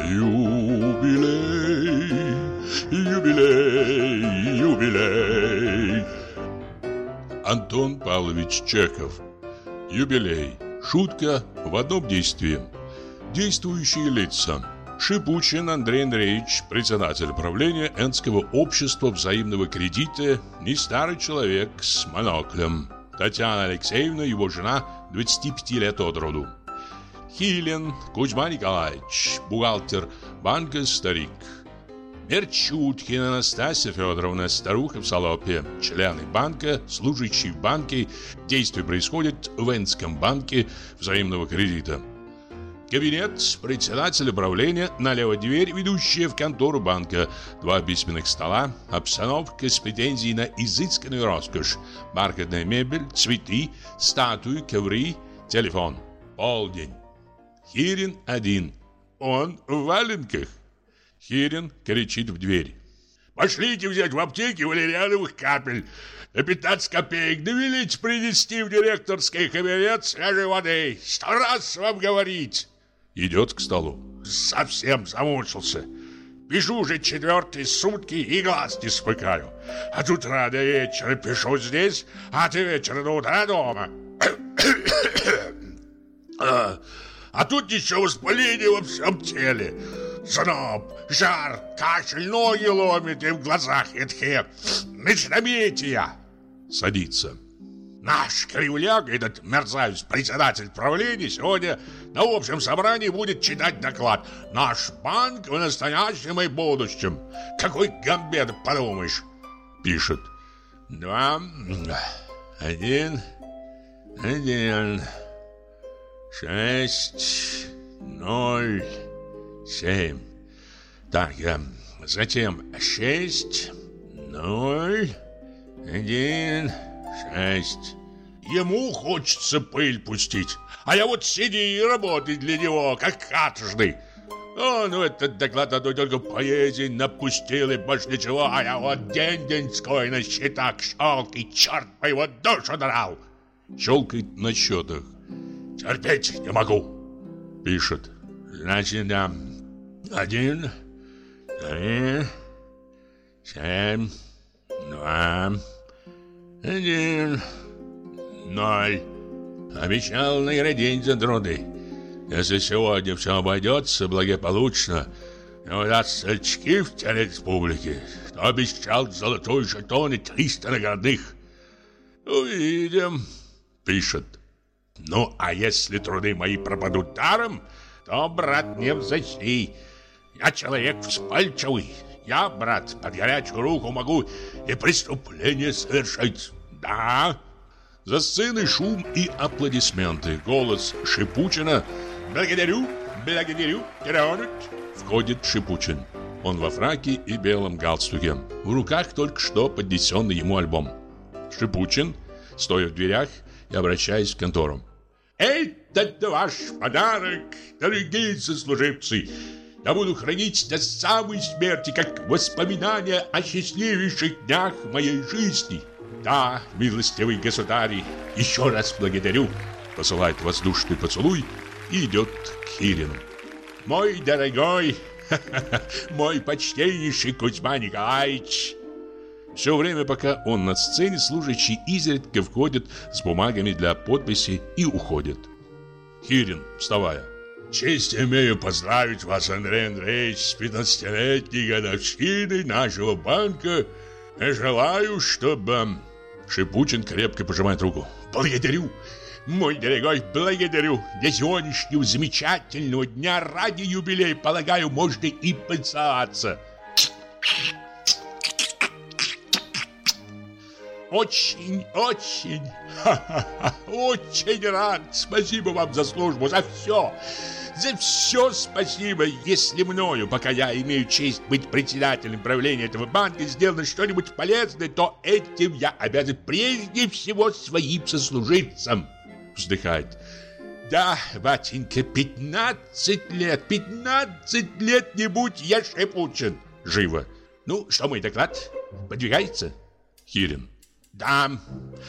Юбилей, юбилей, юбилей. Антон Павлович Чехов. Юбилей. Шутка в одном действии. Действующие лица: Шипучин Андрей Андреевич, председатель правления Энского общества взаимного кредита, не старый человек с моноклем. Татьяна Алексеевна, его жена, 25 лет от роду. Хилин Кузьма Николаевич, бухгалтер банка «Старик». Мерчуткина Анастасия Федоровна, старуха в салопе, члены банка, служащие в банке. Действие происходит в Энском банке взаимного кредита. Кабинет председателя правления, налево дверь, ведущая в контору банка, 2 письменных стола, обстановка с претензией на изысканную роскошь, бархатная мебель, цветы, статуи, ковры, телефон. Полдень. Хирин один. Он в валенках. Хирин кричит в дверь: «Пошлите взять в аптеке валериановых капель на 15 копеек, да велите принести в директорский кабинет свежей воды. 100 раз вам говорить!» Идет к столу. «Совсем замучился. Пишу уже 4-е сутки и глаз не смыкаю. От утра до вечера пишу здесь, а от вечера до утра дома. А тут еще воспаление во всем теле. Зноб, жар, кашель, ноги ломит и в глазах едкие. Междометия». Садится. «Наш кривляк, этот мерзавец, председатель правления, сегодня на общем собрании будет читать доклад. Наш банк в настоящем и будущем. Какой гамбет, подумаешь?» Пишет. 2, 1, 1, 6, 0, 7. Так, затем 6, 0, 1, 6. Ему хочется пыль пустить, а я вот сиди и работай для него, как каторжный. Ну этот доклад одной только поэзии напустил и больше ничего, а я вот день-деньской на счетах щелкай, черт по его душу драл. Щелкает на счетах. «Терпеть не могу», пишет. Значит, 1, 3, 7, 2, 1, 0. Обещал наградить за труды. Если сегодня все обойдется благополучно и удастся очки в телереспублике, то обещал золотой жетон и 300 наградных. Увидим, пишет. Ну, а если труды мои пропадут даром, то, брат, не взойти. Я человек вспыльчивый. Я, брат, под горячую руку могу и преступление совершить. Да. За сценой шум и аплодисменты. Голос Шипучина. «Благодарю, благодарю, тронуть». Входит Шипучин. Он во фраке и белом галстуке. В руках только что поднесенный ему альбом. Шипучин, стоя в дверях и обращаясь к контору. «Это ваш подарок, дорогие сослуживцы. Я буду хранить до самой смерти, как воспоминания о счастливейших днях моей жизни. Да, милостивый государь, еще раз благодарю». Посылает воздушный поцелуй и идет к Хирину. «Мой дорогой, мой почтеннейший Кузьма Николаевич». Все время, пока он на сцене, служащий изредка входит с бумагами для подписи и уходит. Хирин, вставая. «Честь имею поздравить вас, Андрей Андреевич, с 15-летней годовщиной нашего банка. И желаю, чтобы...» Шипучин крепко пожимает руку. «Благодарю, мой дорогой, благодарю. Для сегодняшнего замечательного дня ради юбилея, полагаю, можно и поцеловаться. Очень, очень, очень рад. Спасибо вам за службу, за все спасибо. Если мною, пока я имею честь быть председателем правления этого банка, сделано что-нибудь полезное, то этим я обязан прежде всего своим сослуживцам». Вздыхает. «Да, батенька, 15 лет не будь я Шипучин». Живо. «Ну, что мой доклад? Подвигается?» Хирин. «Да,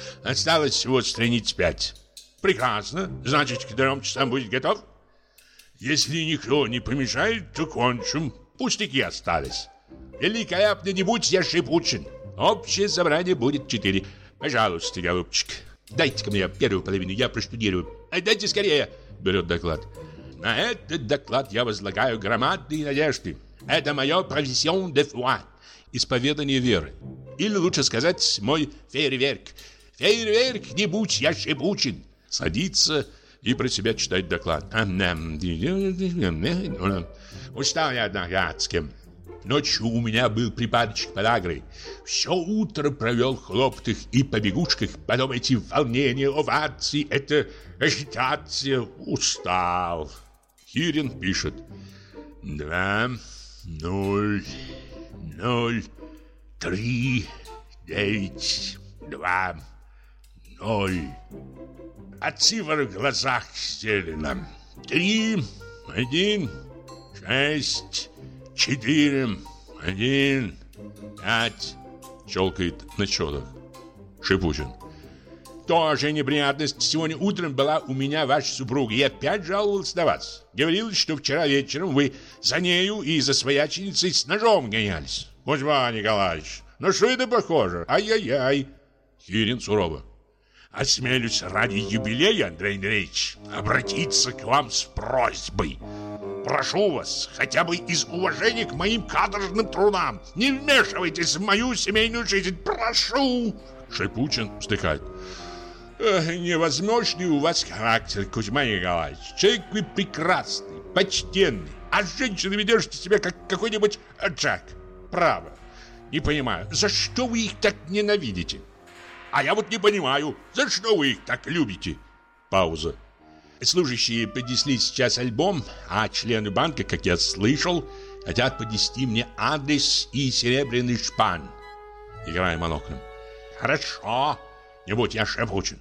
осталось всего страниц 5. Прекрасно, значит, к 3 часам будет готов?» Если никто не помешает, то кончим. Пустяки остались. Великолепно не будь я шипучен. Общее собрание будет 4. Пожалуйста, голубчик. Дайте-ка мне первую половину, я проштудирую. Дайте скорее. Берет доклад. На этот доклад я возлагаю громадные надежды. Это мое профессион де foi. Исповедание веры. Или лучше сказать, мой фейерверк. Фейерверк, не будь я шипучен. Садится и про себя читает доклад. Устал я одногадски. Ночью у меня был припадочек подагры. Все утро провел в хлопотах и побегушках. Потом эти волнения, овации, это агитация. Устал. Хирин пишет. 2, 0, 0, 3, 9, 2, 0. От цифр в глазах зелено. 3, 1, 6, 4, 1, 5. Щелкает на счетах. Шипучин. Тоже неприятность. Сегодня утром была у меня ваша супруга. Я опять жаловался на вас. Говорилось, что вчера вечером вы за нею и за свояченицей с ножом гонялись. Кузьма Николаевич, ну что это похоже? Ай-яй-яй. Хирин сурово. Осмелюсь ради юбилея, Андрей Андреевич, обратиться к вам с просьбой. Прошу вас, хотя бы из уважения к моим каторжным трудам, не вмешивайтесь в мою семейную жизнь, прошу. Шипучин вздыхает. Невозможный у вас характер, Кузьма Николаевич. Человек вы прекрасный, почтенный, а с женщиной ведете себя как какой-нибудь Джек. Право. Не понимаю, за что вы их так ненавидите? А я вот не понимаю, за что вы их так любите? Пауза. Служащие поднесли сейчас альбом, а члены банка, как я слышал, хотят поднести мне адрес и серебряный шпан. Играя моноклем. Хорошо, не будь я шипучен.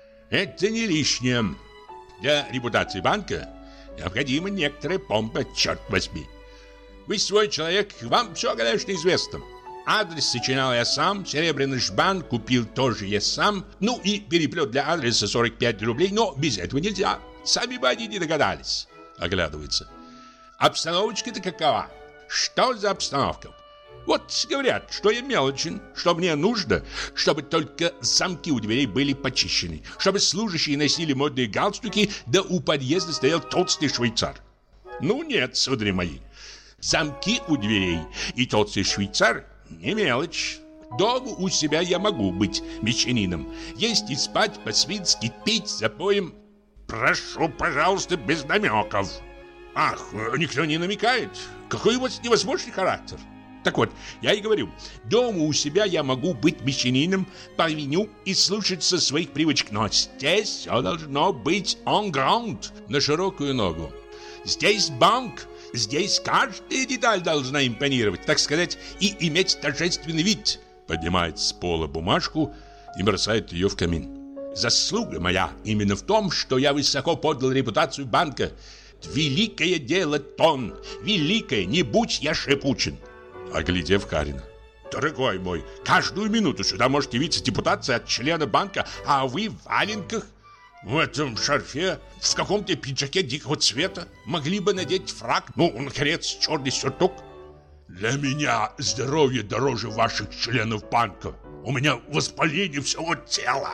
Это не лишнее. Для репутации банка необходима некоторая помпа, черт возьми. Вы свой человек, вам все, конечно, известно. Адрес сочинял я сам, серебряный жбан купил тоже я сам. Ну и переплет для адреса 45 рублей, но без этого нельзя. Сами бы они не догадались. Оглядывается. Обстановочка-то какова? Что за обстановка? Вот говорят, что я мелочен, что мне нужно, чтобы только замки у дверей были почищены, чтобы служащие носили модные галстуки, да у подъезда стоял толстый швейцар. Ну нет, судари мои, замки у дверей и толстый швейцар не мелочь. Дома у себя я могу быть мещанином, есть и спать по-свински, пить за поем. Прошу, пожалуйста, без намеков. Ах, никто не намекает. Какой у вас невозможный характер. Так вот, я и говорю, дома у себя я могу быть мещанином, повиню и слушаться своих привычек, но здесь все должно быть on ground, на широкую ногу. Здесь банк, здесь каждая деталь должна импонировать, так сказать, и иметь торжественный вид. Поднимает с пола бумажку и бросает ее в камин. Заслуга моя именно в том, что я высоко поднял репутацию банка. Великое дело, Тон, великое, не будь я шипучен. Оглядев Карина. Дорогой мой, каждую минуту сюда может явиться депутация от члена банка, а вы в валенках, в этом шарфе, в каком-то пиджаке дикого цвета. Могли бы надеть фрак, ну, наконец, черный сюртук. Для меня здоровье дороже ваших членов банка. У меня воспаление всего тела.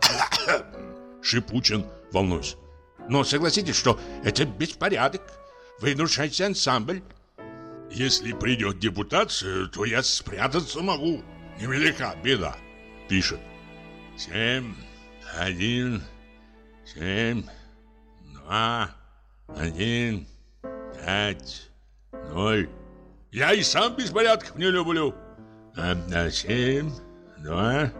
Шипучин, волнуюсь. Но согласитесь, что это беспорядок. Вы нарушаете ансамбль. Если придет депутация, то я спрятаться могу. Невелика беда. Пишет. 7, 1, 7, 2, 1, 5, 0. Я и сам беспорядков не люблю. 7, 2,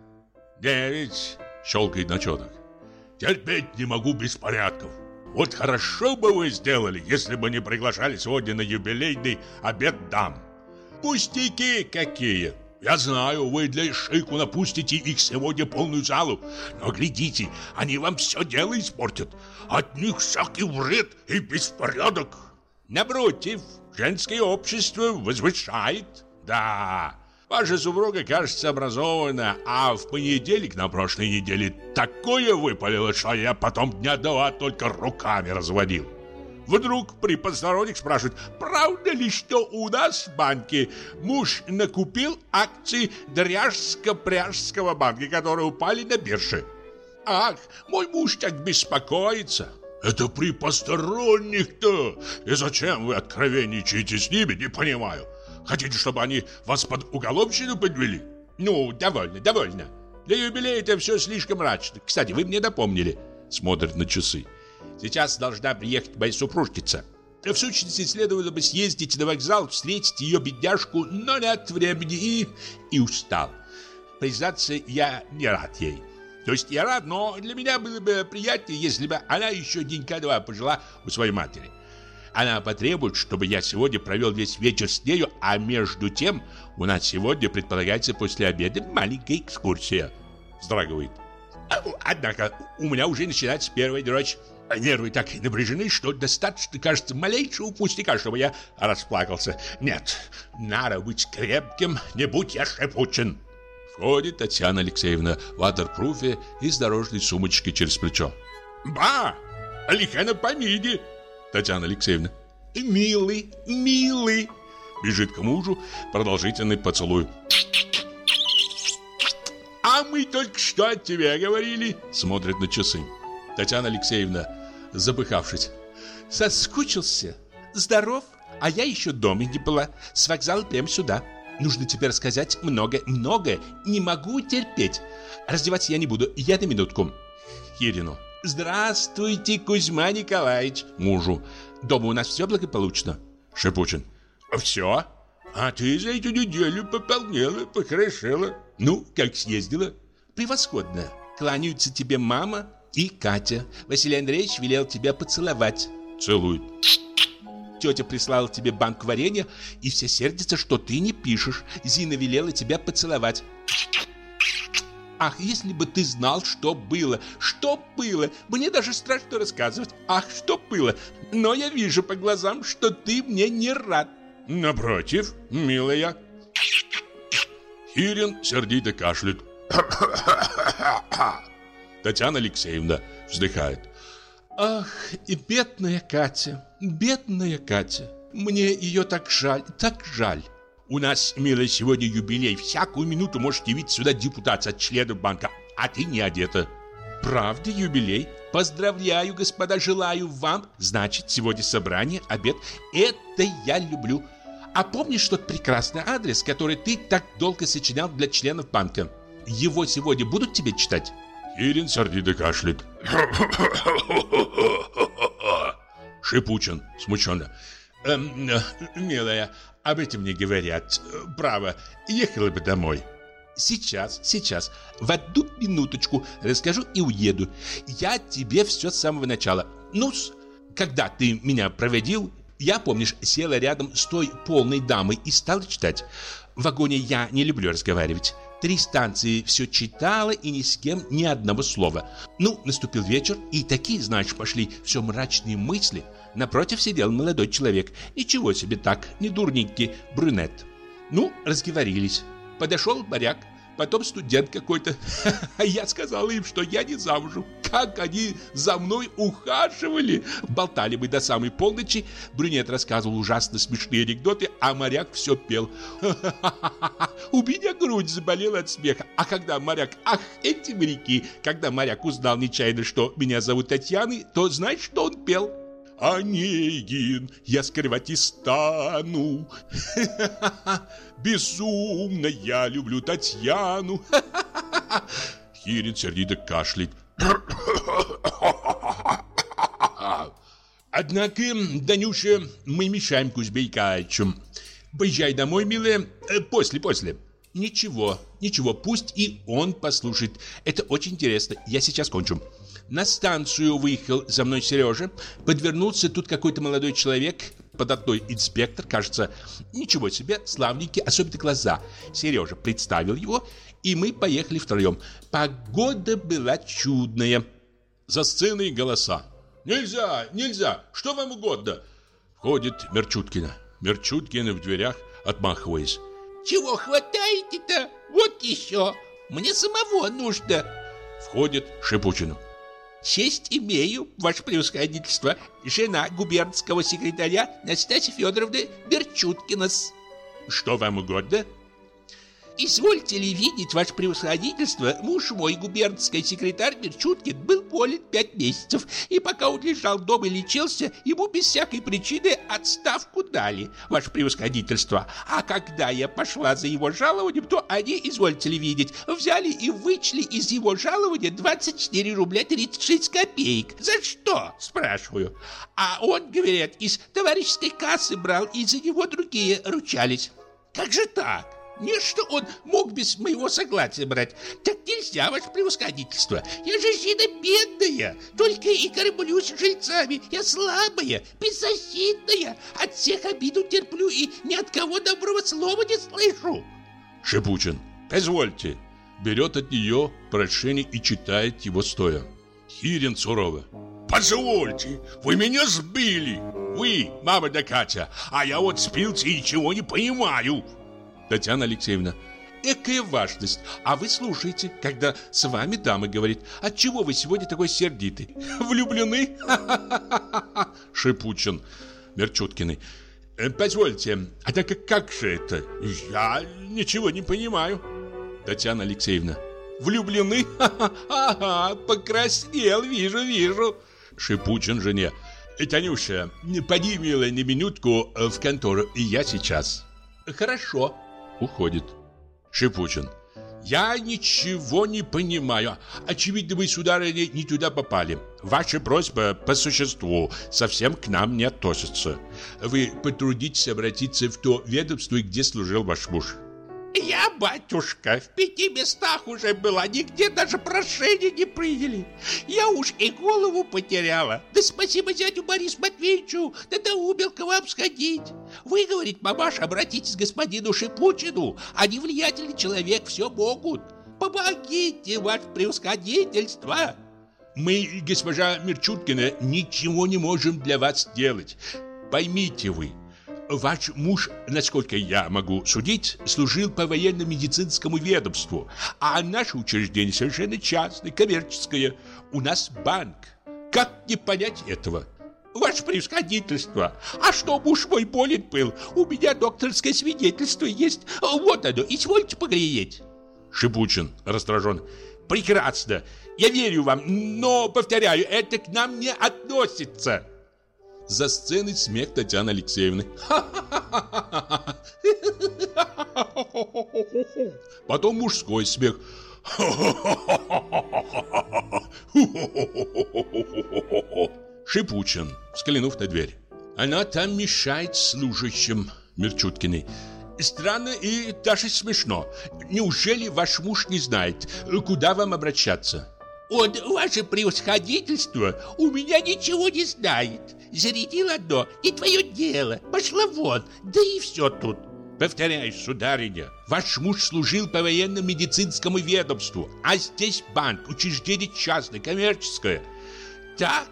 9. Щелкает на четах. Терпеть не могу беспорядков. Вот хорошо бы вы сделали, если бы не приглашали сегодня на юбилейный обед дам. Пустяки какие! Я знаю, вы для шику напустите их сегодня полную залу. Но глядите, они вам все дело испортят. От них всякий вред и беспорядок. Напротив, женское общество возвышает. Да, ваша супруга, кажется, образована, а в понедельник на прошлой неделе такое выпалило, что я потом дня два только руками разводил. Вдруг при посторонних спрашивают, правда ли, что у нас в банке муж накупил акции Дряжско-Пряжского банка, которые упали на бирже. Ах, мой муж так беспокоится. Это при посторонних-то. И зачем вы откровенничаете с ними, не понимаю. Хотите, чтобы они вас под уголовщину подвели? Ну, довольно. Для юбилея это все слишком мрачно. Кстати, вы мне напомнили. Смотрит на часы. Сейчас должна приехать моя супружница. В сущности, следовало бы съездить на вокзал, встретить ее бедняжку, но нет времени и устал. Признаться, я не рад ей. То есть я рад, но для меня было бы приятнее, если бы она еще денька-два пожила у своей матери. Она потребует, чтобы я сегодня провел весь вечер с нею, а между тем у нас сегодня предполагается после обеда маленькая экскурсия. Вздрагивает. Однако у меня уже начинается первая дрожь. Нервы так напряжены, что достаточно, кажется, малейшего пустяка, чтобы я расплакался. Нет, надо быть крепким, не будь я Шипучин. Входит Татьяна Алексеевна в ватерпруфе и с дорожной сумочкой через плечо. Ба! Лиха на помине! Татьяна Алексеевна. Милый! Бежит к мужу, продолжительный поцелуй. А мы только что от тебя говорили. Смотрит на часы. Татьяна Алексеевна, запыхавшись. Соскучился? Здоров? А я еще дома не была. С вокзала прямо сюда. Нужно тебе рассказать многое. Не могу терпеть. Раздеваться я не буду. Я на минутку. Кирину. Здравствуйте, Кузьма Николаевич. Мужу. Дома у нас все благополучно. Шипучин. Все? А ты за эту неделю пополнела, похорошела. Ну, как съездила? Превосходно. Кланяются тебе мама и Катя. Василий Андреевич велел тебя поцеловать. Целует. Тетя прислала тебе банк варенья, и все сердятся, что ты не пишешь. Зина велела тебя поцеловать. Ах, если бы ты знал, что было. Что было? Мне даже страшно рассказывать. Ах, что было? Но я вижу по глазам, что ты мне не рад. Напротив, милая. Кирин сердито кашляет. Татьяна Алексеевна вздыхает. Ах, и бедная Катя. Мне ее так жаль. У нас, милая, сегодня юбилей. Всякую минуту может явиться сюда депутат от членов банка, а ты не одета. Правда, юбилей? Поздравляю, господа, желаю вам. Значит, сегодня собрание, обед. Это я люблю. А помнишь тот прекрасный адрес, который ты так долго сочинял для членов банка? Его сегодня будут тебе читать? Кирин сердито кашляет. Шипучин смущенно. Милая, об этом не говорят. Право, ехала бы домой. Сейчас. В одну минуточку расскажу и уеду. Я тебе все с самого начала. Ну-с, когда ты меня проводил, я, помнишь, села рядом с той полной дамой и стала читать. В вагоне я не люблю разговаривать. 3 станции все читала и ни с кем ни одного слова. Ну, наступил вечер, и такие, знаешь, пошли все мрачные мысли. Напротив сидел молодой человек. Ничего себе так, не дурненький брюнет. Ну, разговорились. Подошел моряк, потом студент какой-то. А я сказала им, что я не замужем. Как они за мной ухаживали. Болтали мы до самой полночи. Брюнет рассказывал ужасно смешные анекдоты, а моряк все пел. У меня грудь заболела от смеха. А когда моряк, ах, эти моряки, когда моряк узнал нечаянно, что меня зовут Татьяной, то знаешь, что он пел? Онегин, я скрывать и стану. Безумно я люблю Татьяну. Кирин сердито кашляет. Однако, Данюша, мы мешаем Кузьме Николаевичу. Поезжай домой, милая, после. Ничего, пусть и он послушает. Это очень интересно, я сейчас кончу. На станцию выехал за мной Сережа. Подвернулся тут какой-то молодой человек, податной инспектор, кажется. Ничего себе, славненький, особенно глаза. Сережа представил его, и мы поехали втроем. Погода была чудная. За сценой голоса. Нельзя, что вам угодно? Входит Мерчуткина. Мерчуткина в дверях, отмахиваясь. Чего хватаете-то? Вот еще. Мне самого нужно. Входит Шипучину. Честь имею, ваше превосходительство, жена губернского секретаря Настасья Федоровна Берчуткина-с. Что вам угодно? Извольте ли видеть, ваше превосходительство, муж мой, губернский секретарь Берчуткин, был болен 5 месяцев, и пока он лежал дома и лечился, ему без всякой причины отставку дали, ваше превосходительство. А когда я пошла за его жалованием, то они, извольте ли видеть, взяли и вычли из его жалования 24 рубля 36 копеек. За что, спрашиваю? А он, говорят, из товарищеской кассы брал, и за него другие ручались. Как же так? Не что он мог без моего согласия брать. Так нельзя, ваше превосходительство. Я же жена бедная, только и кормлюсь жильцами. Я слабая, беззащитная, от всех обиду терплю и ни от кого доброго слова не слышу. Шипучин, позвольте. Берет от нее прошение и читает его стоя. Хирин сурово. Позвольте, вы меня сбили. Вы, мама да Катя, а я вот спился и ничего не понимаю. Татьяна Алексеевна. Экая важность. А вы слушаете, когда с вами дама говорит. Отчего вы сегодня такой сердитый? Влюблены? Шипучин. Мерчуткиной. Позвольте, а так как же это? Я ничего не понимаю. Татьяна Алексеевна. Влюблены? Ага, покраснел, вижу. Шипучин жене. Танюша, поди, милая, на минутку в контору, и я сейчас. Хорошо. Уходит. Шипучин. Я ничего не понимаю. Очевидно, вы, сударыня, не туда попали. Ваша просьба по существу совсем к нам не относится. Вы потрудитесь обратиться в то ведомство, где служил ваш муж. Я, батюшка, в 5 местах уже была, нигде даже прошения не приняли. Я уж и голову потеряла. Да спасибо зятю Борису Матвеевичу, да доумел к вам сходить. Вы, говорит мамаша, обратитесь к господину Шипучину. Они влиятельный человек, все могут. Помогите, ваше превосходительство. Мы, госпожа Мерчуткина, ничего не можем для вас сделать. Поймите вы. Ваш муж, насколько я могу судить, служил по военно-медицинскому ведомству, а наше учреждение совершенно частное, коммерческое. У нас банк. Как не понять этого? Ваше превосходительство, а что муж мой болен был? У меня докторское свидетельство есть. Вот оно, извольте поглядеть. Шипучин раздражен. Прекрасно, я верю вам, но, повторяю, это к нам не относится. За сценой смех Татьяны Алексеевны. Потом мужской смех. Шипучин, взглянув на дверь. Она там мешает служащим. Мерчуткиной. Странно и даже смешно. Неужели ваш муж не знает, куда вам обращаться? Он, ваше превосходительство, у меня ничего не знает. Зарядил одно, не твое дело. Пошла вон, да и все тут. Повторяю, сударыня, ваш муж служил по военно-медицинскому ведомству, а здесь банк, учреждение частное, коммерческое. Так,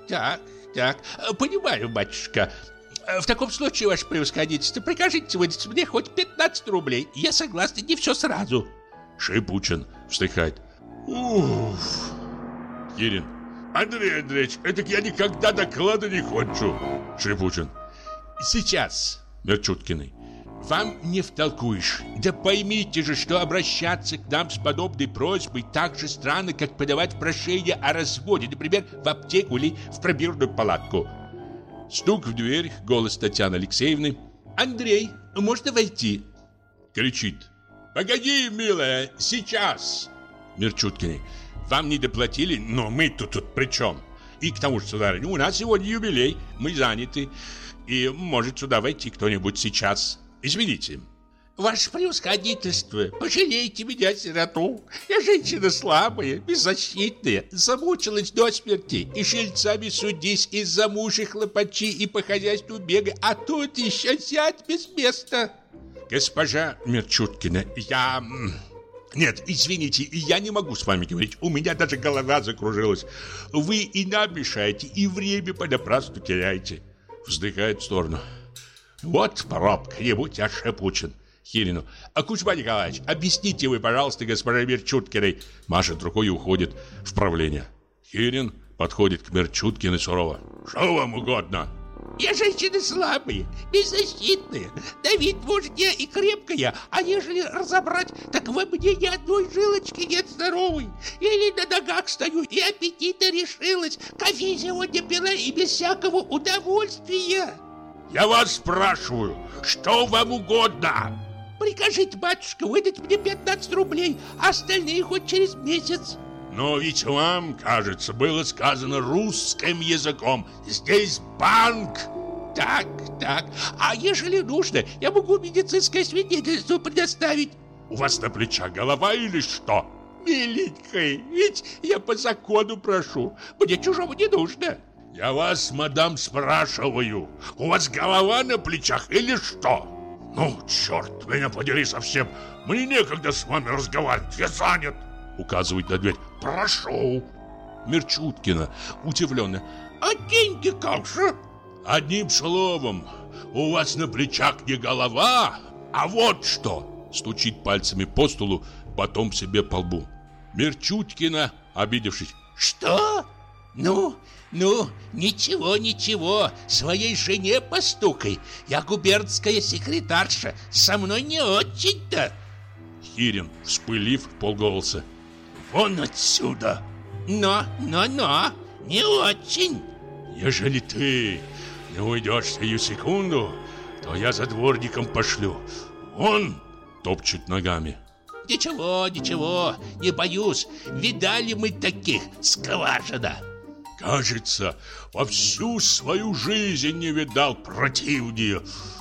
понимаю, батюшка. В таком случае, ваше превосходительство, прикажите выдать мне хоть 15 рублей. Я согласна, не все сразу. Шипучин вздыхает. Уф. Кирин. Андрей Андреевич, это я никогда доклада не кончу. Шипучин. Сейчас, Мерчуткиной. Вам не втолкуешь. Да поймите же, что обращаться к нам с подобной просьбой так же странно, как подавать прошение о разводе, например, в аптеку или в пробирную палатку. Стук в дверь, голос Татьяны Алексеевны. Андрей, можно войти? Кричит. Погоди, милая, сейчас. Мерчуткиной. Вам не доплатили, но мы-то тут при чем? И к тому же, сударыня, у нас сегодня юбилей, мы заняты. И может сюда войти кто-нибудь сейчас. Извините. Ваше превосходительство, пожалейте меня, сироту. Я женщина слабая, беззащитная, замучилась до смерти. И жильцами судись, из-за мужа хлопачи и по хозяйству бегай. А тут еще зять без места. Госпожа Мерчуткина, я... Нет, извините, я не могу с вами говорить. У меня даже голова закружилась. Вы и нам мешаете, и время понапрасну теряете. Вздыхает в сторону. Вот пробка, не будь я Шипучин. Хирину. А Кузьма Николаевич, объясните вы, пожалуйста, госпоже Мерчуткиной. Машет рукой и уходит в правление. Хирин подходит к Мерчуткиной сурово. Что вам угодно? Я женщина слабая, беззащитная, на вид мужняя и крепкая, а ежели разобрать, так во мне ни одной жилочки нет здоровой. Или на ногах стою, и аппетита решилась, кофе сегодня пила и без всякого удовольствия. Я вас спрашиваю, что вам угодно? Прикажите, батюшка, выдать мне 15 рублей, а остальные хоть через месяц. Но ведь вам, кажется, было сказано русским языком. Здесь банк. Так, а ежели нужно, я могу медицинское свидетельство предоставить. У вас на плечах голова или что? Миленькая, ведь я по закону прошу, мне чужого не нужно. Я вас, мадам, спрашиваю, у вас голова на плечах или что? Ну, черт, меня подери совсем, мне некогда с вами разговаривать, я занят. Указывает на дверь. Прошу. Мерчуткина удивленно. А деньги как же? Одним словом, у вас на плечах не голова, а вот что. Стучит пальцами по столу, потом себе по лбу. Мерчуткина, обидевшись. Что? Ну, ничего, своей жене постукай. Я губернская секретарша, со мной не очень-то. Хирин, вспылив, вполголоса. Вон отсюда! Но, не очень. Ежели ты не уйдешь сию секунду, то я за дворником пошлю. Он топчет ногами. Ничего, не боюсь. Видали мы таких, скважина. Кажется, во всю свою жизнь не видал противнее.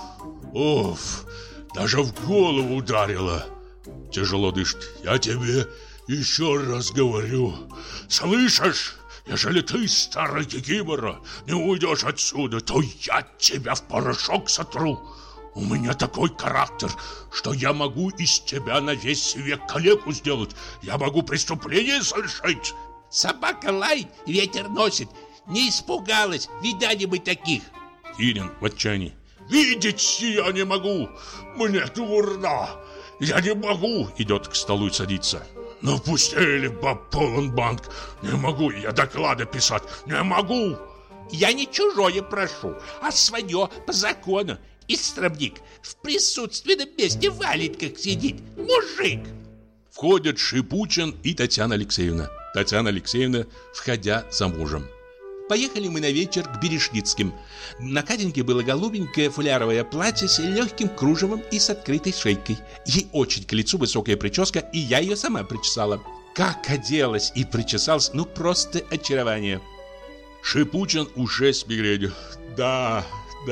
Уф, даже в голову ударило. Тяжело дышит. Я тебе еще раз говорю. Слышишь? Ежели ты, старый кикимора, не уйдешь отсюда, то я тебя в порошок сотру. У меня такой характер, что я могу из тебя на весь век калеку сделать. Я могу преступление совершить. Собака лает, ветер носит. Не испугалась, видали мы таких. Кирин в отчаянии. Видеть я не могу, мне дурно. Я не могу. Идет к столу и садится. Ну пустили баб полон банк. Не могу я доклады писать, не могу. Я не чужое прошу, а свое по закону. Истребник в присутственном месте валит, как сидит. Мужик. Входят Шипучин и Татьяна Алексеевна. Татьяна Алексеевна, входя за мужем. Поехали мы на вечер к Бережницким. На Катеньке было голубенькое фуляровое платье с легким кружевом и с открытой шейкой. Ей очень к лицу высокая прическа, и я ее сама причесала. Как оделась и причесалась, ну просто очарование. Шипучин уже с мигренью. Да,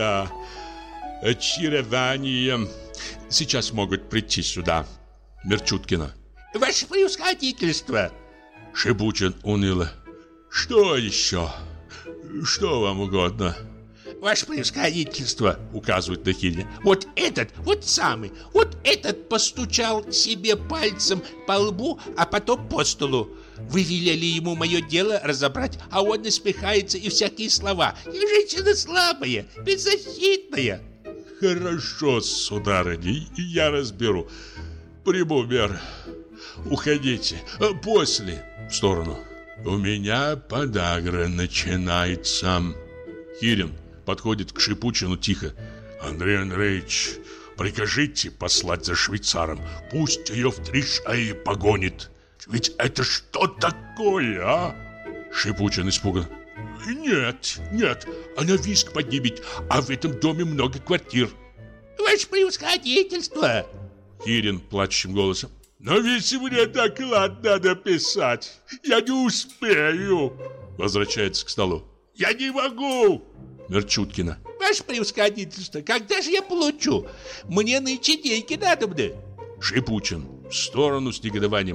очарование. Сейчас могут прийти сюда. Мерчуткина. Ваше превосходительство. Шипучин уныло. Что еще? Что вам угодно? Ваше превосходительство, указывает на Хирина. Вот этот постучал себе пальцем по лбу, а потом по столу. Вы велели ему мое дело разобрать, а он насмехается и всякие слова. Я женщина слабая, беззащитная. Хорошо, сударыня, я разберу. Приму меры. Уходите. После. В сторону. У меня подагра начинается. Хирин подходит к Шипучину тихо. Андрей Андреевич, прикажите послать за швейцаром. Пусть ее в 3 шаги погонит. Ведь это что такое, а? Шипучин испуган. Нет, она визг поднимет, а в этом доме много квартир. Ваше превосходительство. Хирин плачущим голосом. Но ведь мне доклад надо писать. Я не успею. Возвращается к столу. Я не могу. Мерчуткина. Ваше превосходительство, когда же я получу? Мне нынче деньги надобны. Шипучин в сторону с негодованием.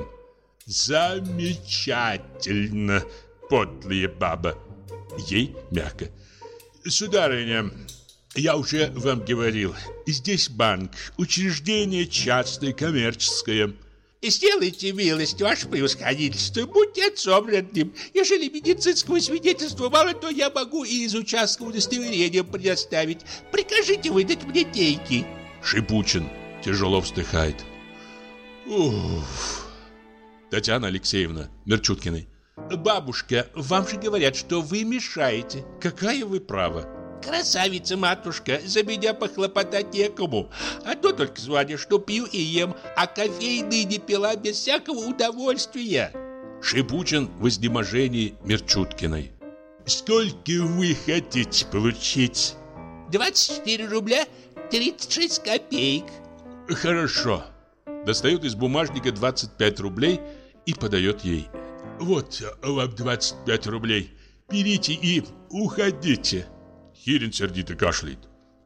Замечательно, подлая баба. Ей мягко. Сударыня, я уже вам говорил, здесь банк, учреждение частное, коммерческое. Сделайте милость, ваше превосходительство, будьте отцом родным. Ежели медицинского свидетельства мало, то я могу и из участкового удостоверения предоставить. Прикажите выдать мне деньги. Шипучин тяжело вздыхает. Уф. Татьяна Алексеевна Мерчуткиной. Бабушка, вам же говорят, что вы мешаете. Какая вы права? Красавица, матушка, за меня похлопотать некому. А то только звоню, что пью и ем, а кофейный не пила без всякого удовольствия. Шипучин в изнеможении Мерчуткиной. Сколько вы хотите получить? 24 рубля 36 копеек. Хорошо. Достает из бумажника 25 рублей и подает ей. Вот вам 25 рублей. Берите и уходите. Хирин сердито кашляет.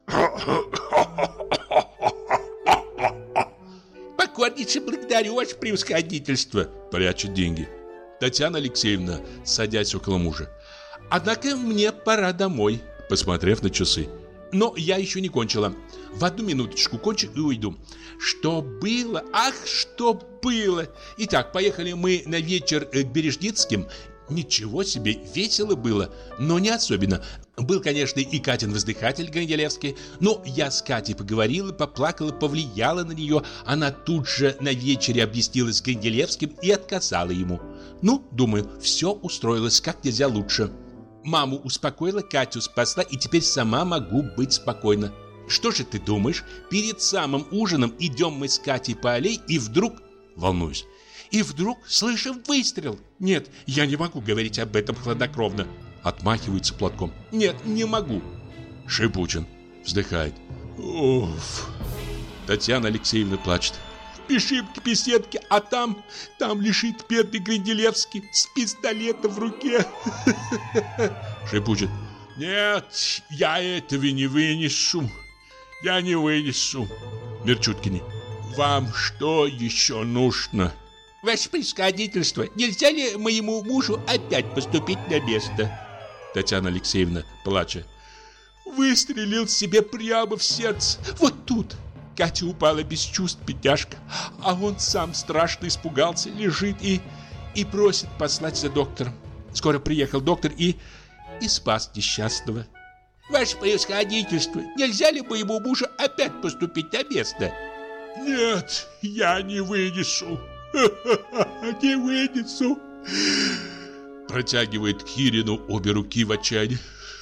Покорнейше благодарю, ваше превосходительство. Прячет деньги. Татьяна Алексеевна, садясь около мужа. Однако мне пора домой, посмотрев на часы. Но я еще не кончила. В одну минуточку кончу и уйду. Что было? Ах, что было! Итак, поехали мы на вечер к Бережницким. Ничего себе, весело было, но не особенно. Был, конечно, и Катин воздыхатель Гринделевский, но я с Катей поговорила, поплакала, повлияла на нее. Она тут же на вечере объяснилась с Гринделевским и отказала ему. Ну, думаю, все устроилось как нельзя лучше. Маму успокоила, Катю спасла, и теперь сама могу быть спокойна. Что же ты думаешь? Перед самым ужином идем мы с Катей по аллее, и вдруг... Волнуюсь. И вдруг слышим выстрел. Нет, я не могу говорить об этом хладнокровно. Отмахивается платком. Нет, не могу. Шипучин вздыхает. Уф. Татьяна Алексеевна плачет. Спешим к беседке, а там лежит бедный Гринделевский с пистолетом в руке. Шипучин. Нет, я этого не вынесу. Я не вынесу. Мерчуткине. Вам что еще нужно? Ваше превосходительство, нельзя ли моему мужу опять поступить на место? Татьяна Алексеевна, плача. Выстрелил себе прямо в сердце. Вот тут. Катя упала без чувств, бедняжка. А он сам страшно испугался, лежит и просит послать за доктором. Скоро приехал доктор и спас несчастного. Ваше превосходительство, нельзя ли моему мужу опять поступить на место? Нет, я не вынесу. Не вынесу. Протягивает к Хирину обе руки в отчаянии.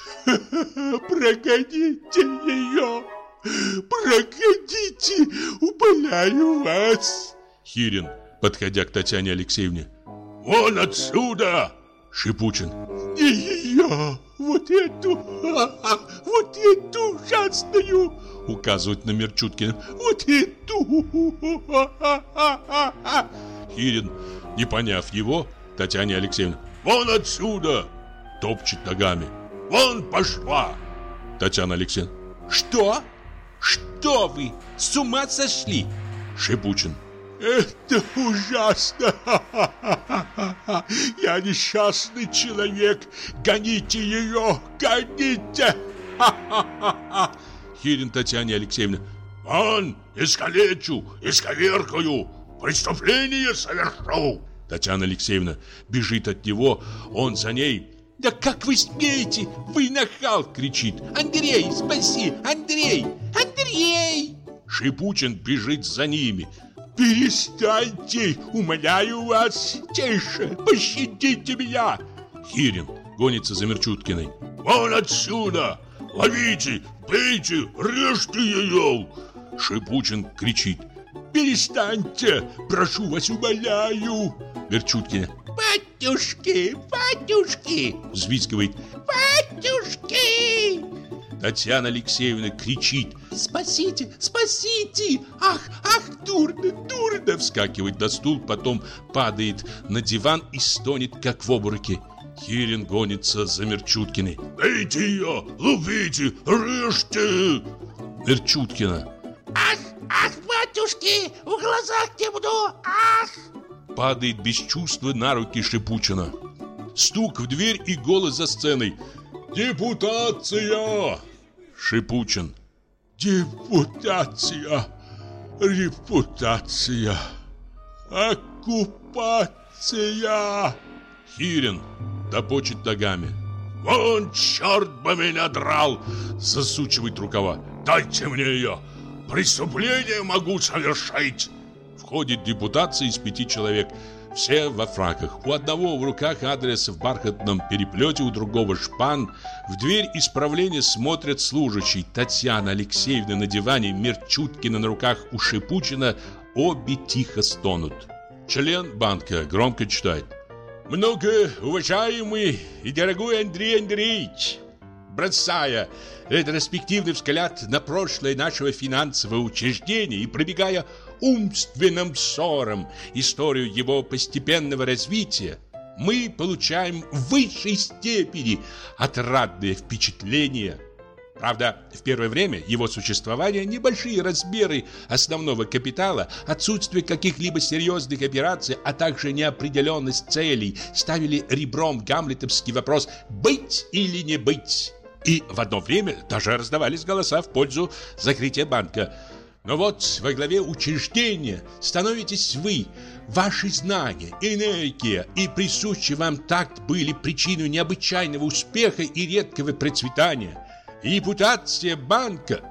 Прогоните ее. Прогоните, умоляю вас. Хирин, подходя к Татьяне Алексеевне. Вон отсюда. Шипучин. Не ее, вот эту ужасную. Указывает на Мерчуткина. Вот эту. Хирин, не поняв его, Татьяне Алексеевне. Вон отсюда. Топчет ногами. Вон пошла. Татьяна Алексеевна. Что? Что вы? С ума сошли? Шипучин. Это ужасно. Я несчастный человек. Гоните ее. Гоните. Хирин Татьяне Алексеевне. Вон, искалечу, исковеркаю, преступление совершу. Татьяна Алексеевна бежит от него, он за ней. Да как вы смеете? Вы нахал, кричит. Андрей, спаси, Андрей, Андрей. Шипучин бежит за ними. Перестаньте, умоляю вас, тише, пощадите меня. Хирин гонится за Мерчуткиной. Вон отсюда, ловите, бейте, режьте ее. Шипучин кричит. Перестаньте, прошу вас, умоляю. Мерчуткина. Батюшки, батюшки, взвизгивает. Батюшки. Татьяна Алексеевна кричит. Спасите, спасите. Ах, дурно, дурно. Вскакивает на стул, потом падает на диван и стонет, как в обмороке. Хирин гонится за Мерчуткиной. Дайте ее, ловите, режьте. Мерчуткина. Ах, батюшки, в глазах темно, ах. Падает без чувства на руки Шипучина. Стук в дверь и голос за сценой. Депутация! Шипучин. Депутация! Репутация! Оккупация! Хирин топочет ногами. Вон черт бы меня драл! Засучивает рукава. Дайте мне ее! Преступление могу совершить! Входит депутация из 5 человек. Все во фраках. У одного в руках адрес в бархатном переплете, у другого шпан. В дверь исправления смотрят служащие. Татьяна Алексеевна на диване, Мерчуткина на руках у Шипучина. Обе тихо стонут. Член банка громко читает. Многоуважаемый и дорогой Андрей Андреевич, бросая ретроспективный взгляд на прошлое нашего финансового учреждения и пробегая умственным взором историю его постепенного развития, мы получаем в высшей степени отрадные впечатления. Правда, в первое время его существования небольшие размеры основного капитала, отсутствие каких-либо серьезных операций, а также неопределенность целей ставили ребром гамлетовский вопрос «быть или не быть?». И в одно время даже раздавались голоса в пользу закрытия банка. Но вот во главе учреждения становитесь вы. Ваши знания, энергия и присущий вам такт были причиной необычайного успеха и редкого процветания. Репутация банка,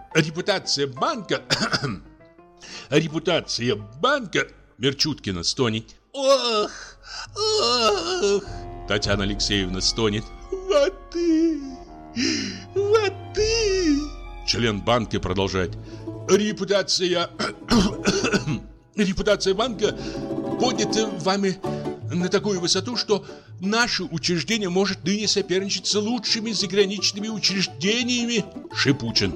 Мерчуткина стонет. Ох, ох. Татьяна Алексеевна стонет. Воды. Член банка продолжает. Репутация банка поднята вами на такую высоту, что наше учреждение может ныне соперничать с лучшими заграничными учреждениями. Шипучин.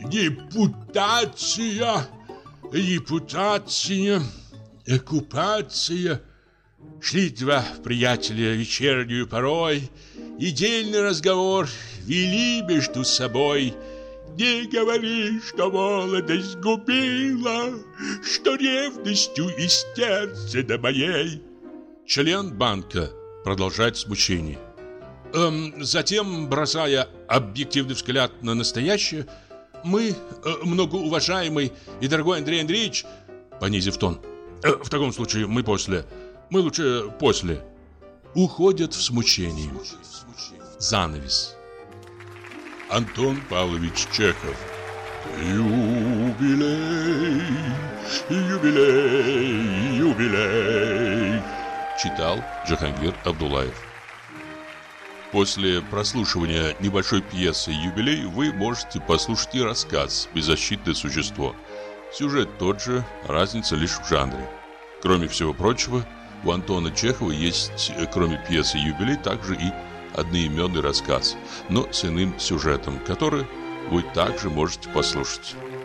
Репутация, оккупация. Шли два приятеля вечернюю порой, и дельный разговор вели между собой. Не говори, что молодость губила, что ревностью из сердца до моей. Член банка продолжает смущение. Затем, бросая объективный взгляд на настоящее, мы, многоуважаемый и дорогой Андрей Андреевич, понизив тон, в таком случае мы лучше после, уходят в смущение. Занавес. Антон Павлович Чехов. Юбилей, юбилей, юбилей. Читал Джахангир Абдуллаев. После прослушивания небольшой пьесы «Юбилей» вы можете послушать и рассказ «Беззащитное существо». Сюжет тот же, разница лишь в жанре. Кроме всего прочего, у Антона Чехова есть, кроме пьесы «Юбилей», также и одноименный рассказ, но с иным сюжетом, который вы также можете послушать.